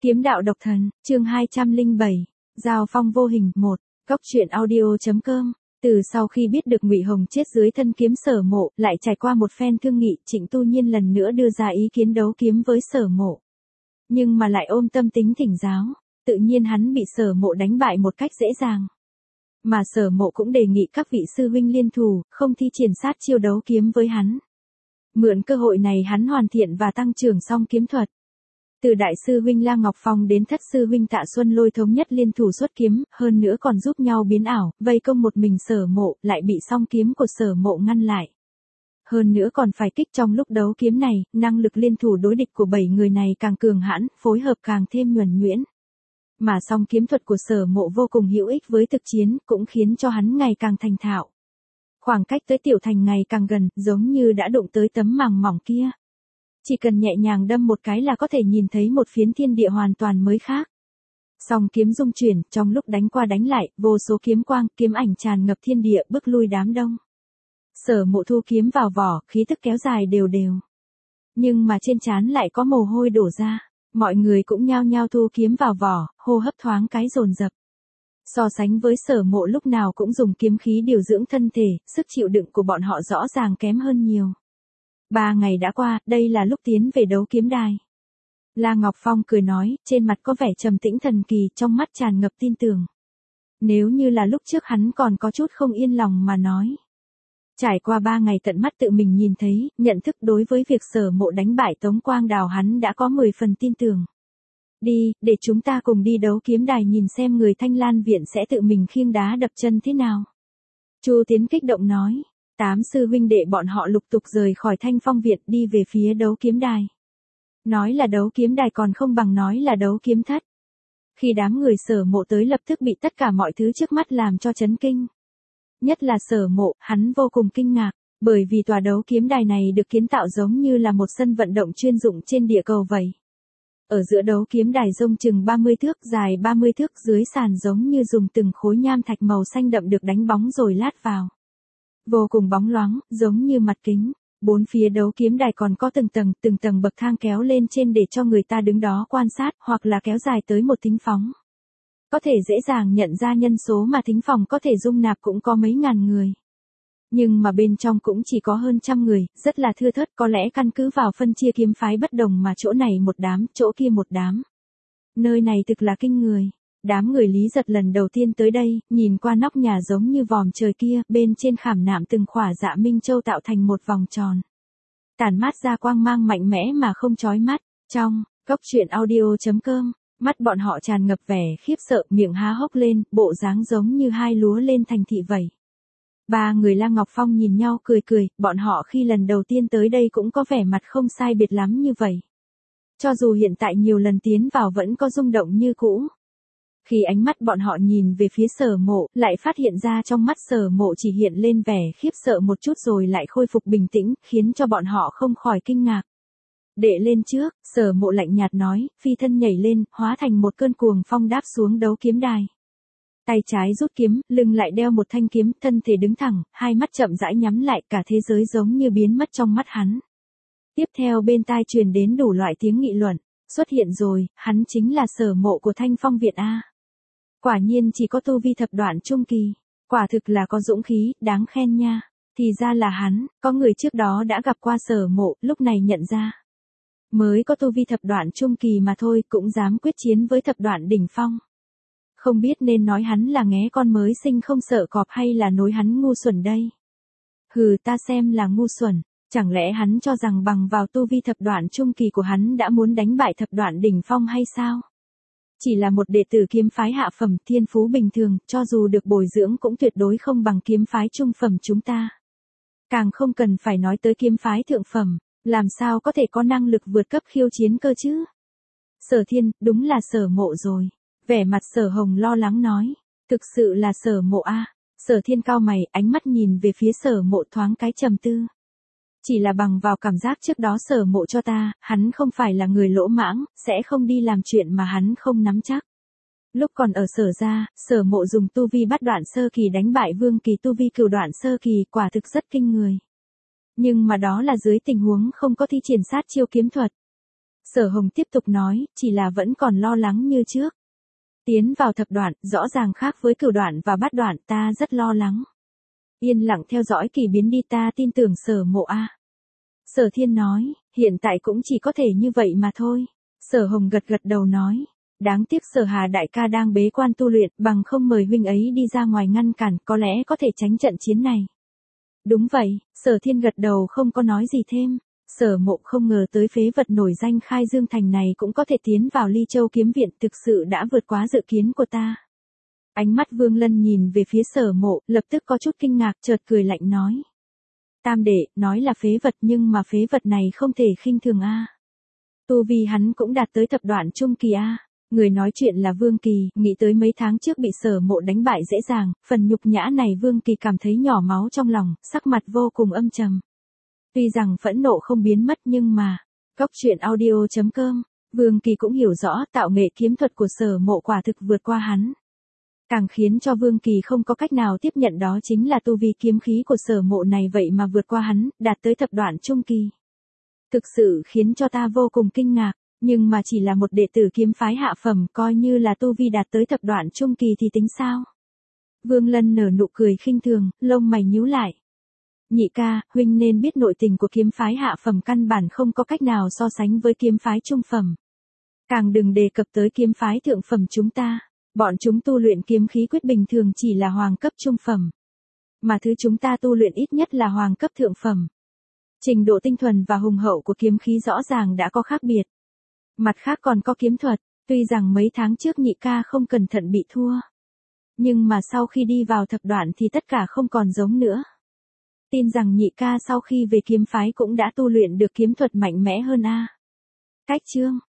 Kiếm đạo độc thần, chương 207, Giao phong vô hình 1, Cóc truyện audio.com. Từ sau khi biết được Ngụy Hồng chết dưới thân kiếm Sở Mộ, lại trải qua một phen thương nghị, Trịnh Tu Nhiên lần nữa đưa ra ý kiến đấu kiếm với Sở Mộ. Nhưng mà lại ôm tâm tính thỉnh giáo, tự nhiên hắn bị Sở Mộ đánh bại một cách dễ dàng. Mà Sở Mộ cũng đề nghị các vị sư huynh liên thủ, không thi triển sát chiêu đấu kiếm với hắn. Mượn cơ hội này hắn hoàn thiện và tăng trưởng song kiếm thuật. Từ đại sư huynh La Ngọc Phong đến thất sư huynh Tạ Xuân Lôi thống nhất liên thủ xuất kiếm, hơn nữa còn giúp nhau biến ảo, vây công một mình Sở Mộ, lại bị song kiếm của Sở Mộ ngăn lại. Hơn nữa còn phải kích trong lúc đấu kiếm này, năng lực liên thủ đối địch của 7 người này càng cường hãn, phối hợp càng thêm nhuần nhuyễn. Mà song kiếm thuật của Sở Mộ vô cùng hữu ích với thực chiến, cũng khiến cho hắn ngày càng thành thạo. Khoảng cách tới tiểu thành ngày càng gần, giống như đã đụng tới tấm màng mỏng kia. Chỉ cần nhẹ nhàng đâm một cái là có thể nhìn thấy một phiến thiên địa hoàn toàn mới khác. Song kiếm dung chuyển, trong lúc đánh qua đánh lại, vô số kiếm quang, kiếm ảnh tràn ngập thiên địa, bức lui đám đông. Sở Mộ thu kiếm vào vỏ, khí tức kéo dài đều đều. Nhưng mà trên trán lại có mồ hôi đổ ra, mọi người cũng nhao nhao thu kiếm vào vỏ, hô hấp thoáng cái dồn dập. So sánh với Sở Mộ lúc nào cũng dùng kiếm khí điều dưỡng thân thể, sức chịu đựng của bọn họ rõ ràng kém hơn nhiều. 3 ngày đã qua, đây là lúc tiến về đấu kiếm đài. La Ngọc Phong cười nói, trên mặt có vẻ trầm tĩnh thần kỳ, trong mắt tràn ngập tin tưởng. Nếu như là lúc trước hắn còn có chút không yên lòng mà nói. Trải qua 3 ngày tận mắt tự mình nhìn thấy, nhận thức đối với việc Sở Mộ đánh bại Tống Quang Đào hắn đã có 10 phần tin tưởng. Đi, để chúng ta cùng đi đấu kiếm đài nhìn xem người Thanh Lan viện sẽ tự mình khiêng đá đập chân thế nào. Chu Tiến kích động nói. 8 sư huynh đệ bọn họ lục tục rời khỏi Thanh Phong viện đi về phía đấu kiếm đài. Nói là đấu kiếm đài còn không bằng nói là đấu kiếm thất. Khi đám người Sở Mộ tới lập tức bị tất cả mọi thứ trước mắt làm cho chấn kinh. Nhất là Sở Mộ, hắn vô cùng kinh ngạc, bởi vì tòa đấu kiếm đài này được kiến tạo giống như là một sân vận động chuyên dụng trên địa cầu vậy. Ở giữa đấu kiếm đài rông chừng 30 thước, dài 30 thước, dưới sàn giống như dùng từng khối nham thạch màu xanh đậm được đánh bóng rồi lát vào. Vô cùng bóng loáng, giống như mặt kính. Bốn phía đấu kiếm đài còn có từng tầng bậc thang kéo lên trên để cho người ta đứng đó quan sát, hoặc là kéo dài tới một thính phóng. Có thể dễ dàng nhận ra nhân số mà thính phòng có thể dung nạp cũng có mấy ngàn người. Nhưng mà bên trong cũng chỉ có hơn trăm người, rất là thưa thớt, có lẽ căn cứ vào phân chia kiếm phái bất đồng mà chỗ này một đám, chỗ kia một đám. Nơi này thực là kinh người. Đám người Lý Giật lần đầu tiên tới đây, nhìn qua nóc nhà giống như vòm trời kia, bên trên khảm nạm từng khỏa dạ minh châu tạo thành một vòng tròn. Tản mát ra quang mang mạnh mẽ mà không chói mắt. Trong, Cóc truyện audio.com, mắt bọn họ tràn ngập vẻ khiếp sợ, miệng há hốc lên, bộ dáng giống như hai lúa lên thành thị vậy. 3 người La Ngọc Phong nhìn nhau cười cười, bọn họ khi lần đầu tiên tới đây cũng có vẻ mặt không sai biệt lắm như vậy. Cho dù hiện tại nhiều lần tiến vào vẫn có rung động như cũ. Khi ánh mắt bọn họ nhìn về phía Sở Mộ, lại phát hiện ra trong mắt Sở Mộ chỉ hiện lên vẻ khiếp sợ một chút rồi lại khôi phục bình tĩnh, khiến cho bọn họ không khỏi kinh ngạc. Đệ lên trước, Sở Mộ lạnh nhạt nói, phi thân nhảy lên, hóa thành một cơn cuồng phong đáp xuống đấu kiếm đài. Tay trái rút kiếm, lưng lại đeo một thanh kiếm, thân thể đứng thẳng, hai mắt chậm rãi nhắm lại, cả thế giới giống như biến mất trong mắt hắn. Tiếp theo bên tai truyền đến đủ loại tiếng nghị luận, xuất hiện rồi, hắn chính là Sở Mộ của Thanh Phong viện A. Quả nhiên chỉ có tu vi thập đoạn trung kỳ, quả thực là có dũng khí, đáng khen nha. Thì ra là hắn, có người trước đó đã gặp qua Sở Mộ, lúc này nhận ra. Mới có tu vi thập đoạn trung kỳ mà thôi, cũng dám quyết chiến với thập đoạn đỉnh phong. Không biết nên nói hắn là nghé con mới sinh không sợ cọp hay là nối hắn ngu xuẩn đây. Hừ, ta xem là ngu xuẩn, chẳng lẽ hắn cho rằng bằng vào tu vi thập đoạn trung kỳ của hắn đã muốn đánh bại thập đoạn đỉnh phong hay sao? Chỉ là một đệ tử kiếm phái hạ phẩm, thiên phú bình thường, cho dù được bồi dưỡng cũng tuyệt đối không bằng kiếm phái trung phẩm chúng ta. Càng không cần phải nói tới kiếm phái thượng phẩm, làm sao có thể có năng lực vượt cấp khiêu chiến cơ chứ? Sở Thiên, đúng là Sở Mộ rồi. Vẻ mặt Sở Hồng lo lắng nói, thực sự là Sở Mộ a. Sở Thiên cau mày, ánh mắt nhìn về phía Sở Mộ thoáng cái trầm tư. Chỉ là bằng vào cảm giác trước đó Sở Mộ cho ta, hắn không phải là người lỗ mãng, sẽ không đi làm chuyện mà hắn không nắm chắc. Lúc còn ở Sở gia, Sở Mộ dùng tu vi bát đoạn sơ kỳ đánh bại Vương kỳ tu vi cửu đoạn sơ kỳ, quả thực rất kinh người. Nhưng mà đó là dưới tình huống không có thi triển sát chiêu kiếm thuật. Sở Hồng tiếp tục nói, chỉ là vẫn còn lo lắng như trước. Tiến vào thập đoạn, rõ ràng khác với cửu đoạn và bát đoạn, ta rất lo lắng. Yên lặng theo dõi kỳ biến đi, ta tin tưởng Sở Mộ a. Sở Thiên nói, hiện tại cũng chỉ có thể như vậy mà thôi. Sở Hồng gật gật đầu nói, đáng tiếc Sở Hà đại ca đang bế quan tu luyện, bằng không mời huynh ấy đi ra ngoài ngăn cản, có lẽ có thể tránh trận chiến này. Đúng vậy, Sở Thiên gật đầu không có nói gì thêm. Sở Mộ không ngờ tới phế vật nổi danh Khai Dương Thành này cũng có thể tiến vào Ly Châu kiếm viện, thực sự đã vượt quá dự kiến của ta. Ánh mắt Vương Lân nhìn về phía Sở Mộ, lập tức có chút kinh ngạc, chợt cười lạnh nói. Tam đệ, nói là phế vật nhưng mà phế vật này không thể khinh thường a. Tu vi hắn cũng đạt tới thập đoạn trung kỳ a. Người nói chuyện là Vương Kỳ, nghĩ tới mấy tháng trước bị Sở Mộ đánh bại dễ dàng, phần nhục nhã này Vương Kỳ cảm thấy nhỏ máu trong lòng, sắc mặt vô cùng âm trầm. Tuy rằng phẫn nộ không biến mất nhưng mà, Góc Truyện Audio.com, Vương Kỳ cũng hiểu rõ tạo nghệ kiếm thuật của Sở Mộ quả thực vượt qua hắn. Càng khiến cho Vương Kỳ không có cách nào tiếp nhận đó chính là tu vi kiếm khí của Sở Mộ này vậy mà vượt qua hắn, đạt tới thập đoạn trung kỳ. Thực sự khiến cho ta vô cùng kinh ngạc, nhưng mà chỉ là một đệ tử kiếm phái hạ phẩm, coi như là tu vi đạt tới thập đoạn trung kỳ thì tính sao? Vương Lân nở nụ cười khinh thường, lông mày nhíu lại. Nhị ca, huynh nên biết nội tình của kiếm phái hạ phẩm căn bản không có cách nào so sánh với kiếm phái trung phẩm. Càng đừng đề cập tới kiếm phái thượng phẩm chúng ta. Bọn chúng tu luyện kiếm khí quyết bình thường chỉ là hoàng cấp trung phẩm. Mà thứ chúng ta tu luyện ít nhất là hoàng cấp thượng phẩm. Trình độ tinh thuần và hùng hậu của kiếm khí rõ ràng đã có khác biệt. Mặt khác còn có kiếm thuật, tuy rằng mấy tháng trước nhị ca không cẩn thận bị thua. Nhưng mà sau khi đi vào thập đoạn thì tất cả không còn giống nữa. Tin rằng nhị ca sau khi về kiếm phái cũng đã tu luyện được kiếm thuật mạnh mẽ hơn a. Cách chương